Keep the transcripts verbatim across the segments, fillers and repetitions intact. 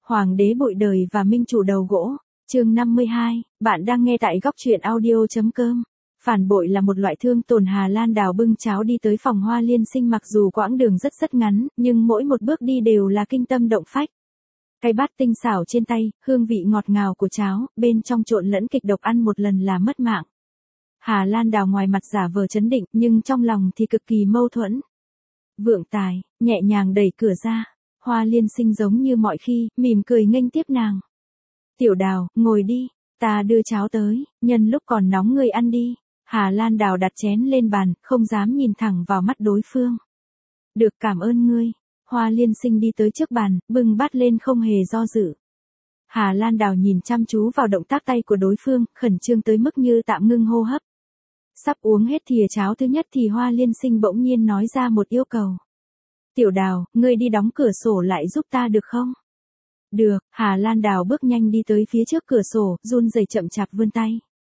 Hoàng đế bụi đời và minh chủ đầu gỗ. Chương năm mươi hai, bạn đang nghe tại góc truyện audio.com. Phản bội là một loại thương tổn. Hà Lan Đào bưng cháo đi tới phòng Hoa Liên Sinh, mặc dù quãng đường rất rất ngắn, nhưng mỗi một bước đi đều là kinh tâm động phách. Cái bát tinh xảo trên tay, hương vị ngọt ngào của cháo, bên trong trộn lẫn kịch độc, ăn một lần là mất mạng. Hà Lan Đào ngoài mặt giả vờ trấn định, nhưng trong lòng thì cực kỳ mâu thuẫn. Vượng Tài, nhẹ nhàng đẩy cửa ra. Hoa Liên Sinh giống như mọi khi, mỉm cười nghênh tiếp nàng. Tiểu Đào, ngồi đi, ta đưa cháo tới, nhân lúc còn nóng ngươi ăn đi. Hà Lan Đào đặt chén lên bàn, không dám nhìn thẳng vào mắt đối phương. Được, cảm ơn ngươi. Hoa Liên Sinh đi tới trước bàn, bưng bát lên không hề do dự. Hà Lan Đào nhìn chăm chú vào động tác tay của đối phương, khẩn trương tới mức như tạm ngưng hô hấp. Sắp uống hết thìa cháo thứ nhất thì Hoa Liên Sinh bỗng nhiên nói ra một yêu cầu. Tiểu Đào, ngươi đi đóng cửa sổ lại giúp ta được không? Được. Hà Lan Đào bước nhanh đi tới phía trước cửa sổ, run rẩy chậm chạp vươn tay.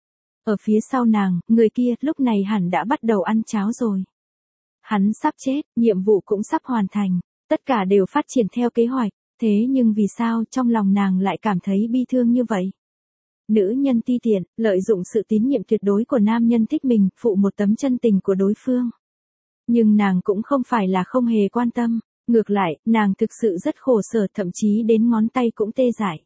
Ở phía sau nàng, người kia lúc này hẳn đã bắt đầu ăn cháo rồi. Hắn sắp chết, nhiệm vụ cũng sắp hoàn thành, tất cả đều phát triển theo kế hoạch, thế nhưng vì sao trong lòng nàng lại cảm thấy bi thương như vậy? Nữ nhân ti tiện, lợi dụng sự tín nhiệm tuyệt đối của nam nhân thích mình, phụ một tấm chân tình của đối phương. Nhưng nàng cũng không phải là không hề quan tâm, ngược lại, nàng thực sự rất khổ sở, thậm chí đến ngón tay cũng tê dại.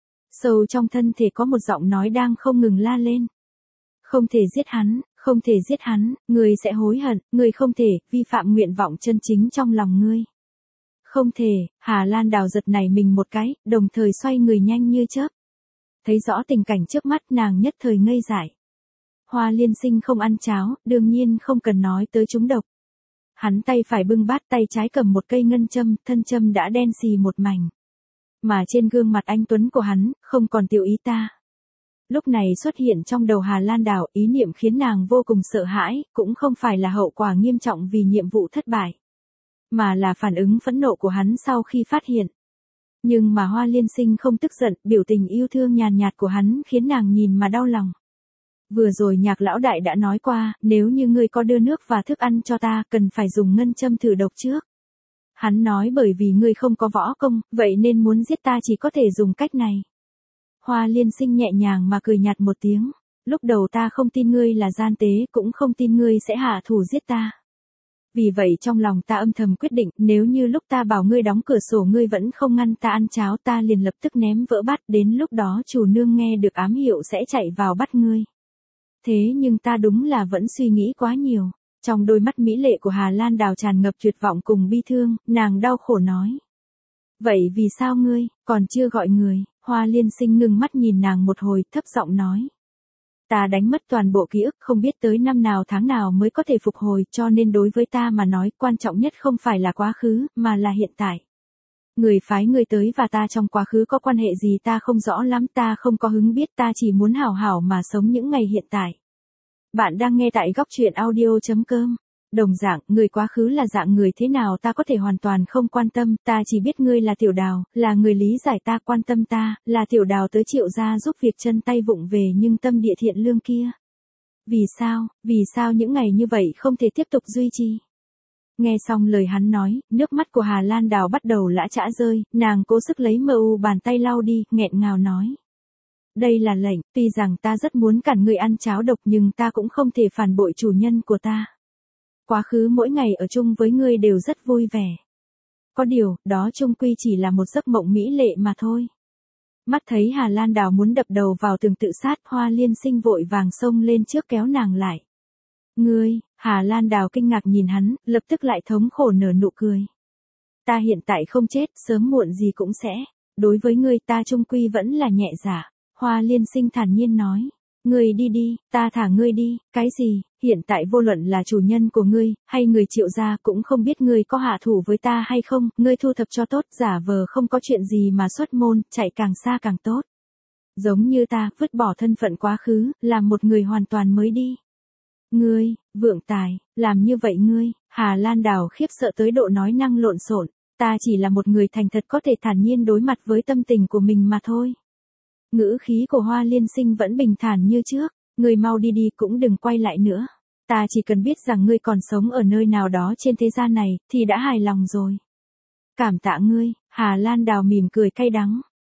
Sâu trong thân thể có một giọng nói đang không ngừng la lên. Không thể giết hắn, không thể giết hắn, ngươi sẽ hối hận, ngươi không thể vi phạm nguyện vọng chân chính trong lòng ngươi. Không thể. Hà Lan Đào giật nảy mình một cái, đồng thời xoay người nhanh như chớp. Thấy rõ tình cảnh trước mắt, nàng nhất thời ngây dại. Hoa Liên Sinh không ăn cháo, đương nhiên không cần nói tới trúng độc. Hắn tay phải bưng bát, tay trái cầm một cây ngân châm, thân châm đã đen xì một mảnh. Mà trên gương mặt anh tuấn của hắn, không còn tiểu ý ta. Lúc này xuất hiện trong đầu Hà Lan Đào, ý niệm khiến nàng vô cùng sợ hãi, cũng không phải là hậu quả nghiêm trọng vì nhiệm vụ thất bại, mà là phản ứng phẫn nộ của hắn sau khi phát hiện. Nhưng mà Hoa Liên Sinh không tức giận, biểu tình yêu thương nhàn nhạt của hắn khiến nàng nhìn mà đau lòng. Vừa rồi Nhạc lão đại đã nói qua, nếu như ngươi có đưa nước và thức ăn cho ta, cần phải dùng ngân châm thử độc trước. Hắn nói bởi vì ngươi không có võ công, vậy nên muốn giết ta chỉ có thể dùng cách này. Hoa Liên Sinh nhẹ nhàng mà cười nhạt một tiếng. Lúc đầu ta không tin ngươi là gian tế, cũng không tin ngươi sẽ hạ thủ giết ta. Vì vậy trong lòng ta âm thầm quyết định, nếu như lúc ta bảo ngươi đóng cửa sổ ngươi vẫn không ngăn ta ăn cháo, ta liền lập tức ném vỡ bát, đến lúc đó chủ nương nghe được ám hiệu sẽ chạy vào bắt ngươi. Thế nhưng ta đúng là vẫn suy nghĩ quá nhiều. Trong đôi mắt mỹ lệ của Hà Lan Đào tràn ngập tuyệt vọng cùng bi thương, nàng đau khổ nói. Vậy vì sao ngươi, còn chưa gọi người? Hoa Liên Sinh ngưng mắt nhìn nàng một hồi, thấp giọng nói. Ta đánh mất toàn bộ ký ức, không biết tới năm nào tháng nào mới có thể phục hồi, cho nên đối với ta mà nói, quan trọng nhất không phải là quá khứ, mà là hiện tại. Người phái ngươi tới và ta trong quá khứ có quan hệ gì ta không rõ lắm, ta không có hứng biết, ta chỉ muốn hảo hảo mà sống những ngày hiện tại. Bạn đang nghe tại góc truyện audio.com. Đồng dạng, người quá khứ là dạng người thế nào ta có thể hoàn toàn không quan tâm, ta chỉ biết ngươi là Tiểu Đào, là người lý giải ta, quan tâm ta, là Tiểu Đào tới Triệu gia giúp việc chân tay vụng về nhưng tâm địa thiện lương kia. Vì sao, vì sao những ngày như vậy không thể tiếp tục duy trì? Nghe xong lời hắn nói, nước mắt của Hà Lan Đào bắt đầu lã chã rơi, nàng cố sức lấy mờ u bàn tay lau đi, nghẹn ngào nói. Đây là lệnh, tuy rằng ta rất muốn cản ngươi ăn cháo độc nhưng ta cũng không thể phản bội chủ nhân của ta. Quá khứ mỗi ngày ở chung với ngươi đều rất vui vẻ. Có điều, đó chung quy chỉ là một giấc mộng mỹ lệ mà thôi. Mắt thấy Hà Lan Đào muốn đập đầu vào tường tự sát, Hoa Liên Sinh vội vàng xông lên trước kéo nàng lại. Ngươi, Hà Lan Đào kinh ngạc nhìn hắn, lập tức lại thống khổ nở nụ cười. Ta hiện tại không chết, sớm muộn gì cũng sẽ. Đối với ngươi ta chung quy vẫn là nhẹ dạ. Hoa Liên Sinh thản nhiên nói. Ngươi đi đi, ta thả ngươi đi, cái gì, hiện tại vô luận là chủ nhân của ngươi, hay người Triệu gia cũng không biết ngươi có hạ thủ với ta hay không, ngươi thu thập cho tốt, giả vờ không có chuyện gì mà xuất môn, chạy càng xa càng tốt. Giống như ta, vứt bỏ thân phận quá khứ, làm một người hoàn toàn mới đi. Ngươi, Vượng Tài, làm như vậy ngươi, Hà Lan Đào khiếp sợ tới độ nói năng lộn xộn, ta chỉ là một người thành thật có thể thản nhiên đối mặt với tâm tình của mình mà thôi. Ngữ khí của Hoa Liên Sinh vẫn bình thản như trước, ngươi mau đi đi cũng đừng quay lại nữa. Ta chỉ cần biết rằng ngươi còn sống ở nơi nào đó trên thế gian này, thì đã hài lòng rồi. Cảm tạ ngươi, Hà Lan Đào mỉm cười cay đắng.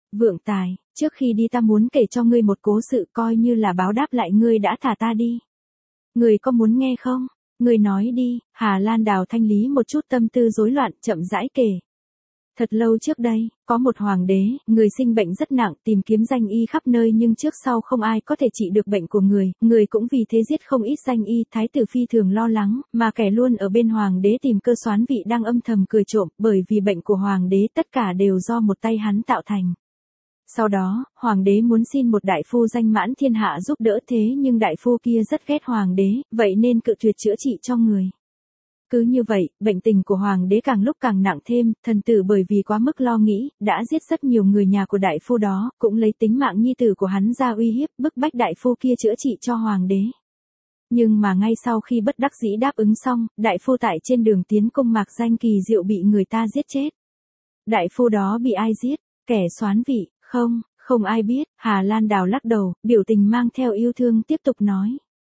Vượng Tài, trước khi đi ta muốn kể cho ngươi một cố sự coi như là báo đáp lại ngươi đã thả ta đi. Ngươi có muốn nghe không? Ngươi nói đi. Hà Lan Đào thanh lý một chút tâm tư rối loạn, chậm rãi kể. Thật lâu trước đây, có một hoàng đế, người sinh bệnh rất nặng, tìm kiếm danh y khắp nơi nhưng trước sau không ai có thể trị được bệnh của người, người cũng vì thế giết không ít danh y, thái tử phi thường lo lắng, mà kẻ luôn ở bên hoàng đế tìm cơ soán vị đang âm thầm cười trộm, bởi vì bệnh của hoàng đế tất cả đều do một tay hắn tạo thành. Sau đó, hoàng đế muốn xin một đại phu danh mãn thiên hạ giúp đỡ thế nhưng đại phu kia rất ghét hoàng đế, vậy nên cự tuyệt chữa trị cho người. Cứ như vậy, bệnh tình của hoàng đế càng lúc càng nặng thêm, thần tử bởi vì quá mức lo nghĩ, đã giết rất nhiều người nhà của đại phu đó, cũng lấy tính mạng nhi tử của hắn ra uy hiếp, bức bách đại phu kia chữa trị cho hoàng đế. Nhưng mà ngay sau khi bất đắc dĩ đáp ứng xong, đại phu tại trên đường tiến cung mạc danh kỳ diệu bị người ta giết chết. Đại phu đó bị ai giết? Kẻ soán vị, không, không ai biết. Hà Lan Đào lắc đầu, biểu tình mang theo yêu thương tiếp tục nói.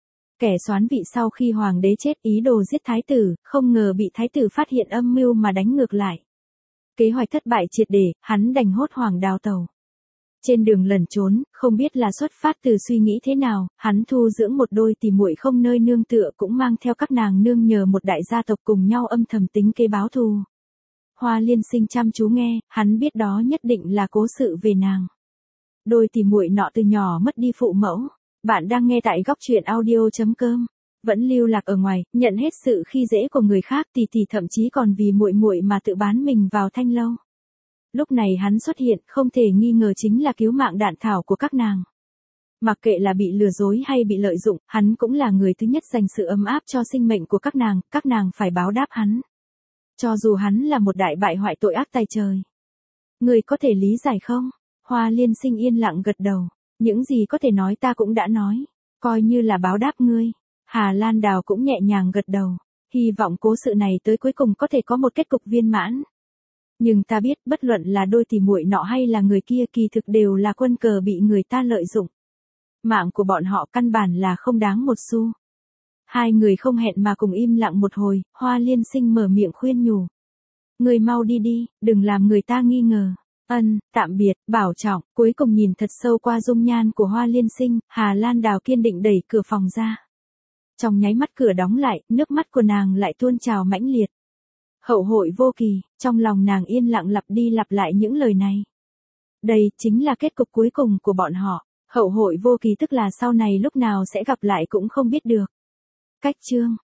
Kẻ soán vị sau khi hoàng đế chết ý đồ giết thái tử, không ngờ bị thái tử phát hiện âm mưu mà đánh ngược lại. Kế hoạch thất bại triệt để, hắn đành hốt hoảng đào tàu. Trên đường lẩn trốn, không biết là xuất phát từ suy nghĩ thế nào, hắn thu dưỡng một đôi tỉ muội không nơi nương tựa cũng mang theo các nàng nương nhờ một đại gia tộc cùng nhau âm thầm tính kế báo thù. Hoa Liên Sinh chăm chú nghe, hắn biết đó nhất định là cố sự về nàng. Đôi tỉ muội nọ từ nhỏ mất đi phụ mẫu. Bạn đang nghe tại góc truyện audio chấm com. Vẫn lưu lạc ở ngoài, nhận hết sự khi dễ của người khác, tỷ tỷ thậm chí còn vì muội muội mà tự bán mình vào thanh lâu. Lúc này hắn xuất hiện, không thể nghi ngờ chính là cứu mạng đạn thảo của các nàng. Mặc kệ là bị lừa dối hay bị lợi dụng, hắn cũng là người thứ nhất dành sự ấm áp cho sinh mệnh của các nàng, các nàng phải báo đáp hắn. Cho dù hắn là một đại bại hoại tội ác tày trời. Người có thể lý giải không? Hoa Liên Sinh yên lặng gật đầu. Những gì có thể nói ta cũng đã nói, coi như là báo đáp ngươi. Hà Lan Đào cũng nhẹ nhàng gật đầu, hy vọng cố sự này tới cuối cùng có thể có một kết cục viên mãn. Nhưng ta biết bất luận là đôi tỉ muội nọ hay là người kia kỳ thực đều là quân cờ bị người ta lợi dụng. Mạng của bọn họ căn bản là không đáng một xu. Hai người không hẹn mà cùng im lặng một hồi, Hoa Liên Sinh mở miệng khuyên nhủ. Người mau đi đi, đừng làm người ta nghi ngờ. Ân, tạm biệt, bảo trọng, cuối cùng nhìn thật sâu qua dung nhan của Hoa Liên Sinh, Hà Lan Đào kiên định đẩy cửa phòng ra. Trong nháy mắt cửa đóng lại, nước mắt của nàng lại tuôn trào mãnh liệt. Hậu hội vô kỳ, trong lòng nàng yên lặng lặp đi lặp lại những lời này. Đây chính là kết cục cuối cùng của bọn họ, hậu hội vô kỳ tức là sau này lúc nào sẽ gặp lại cũng không biết được. Cách chương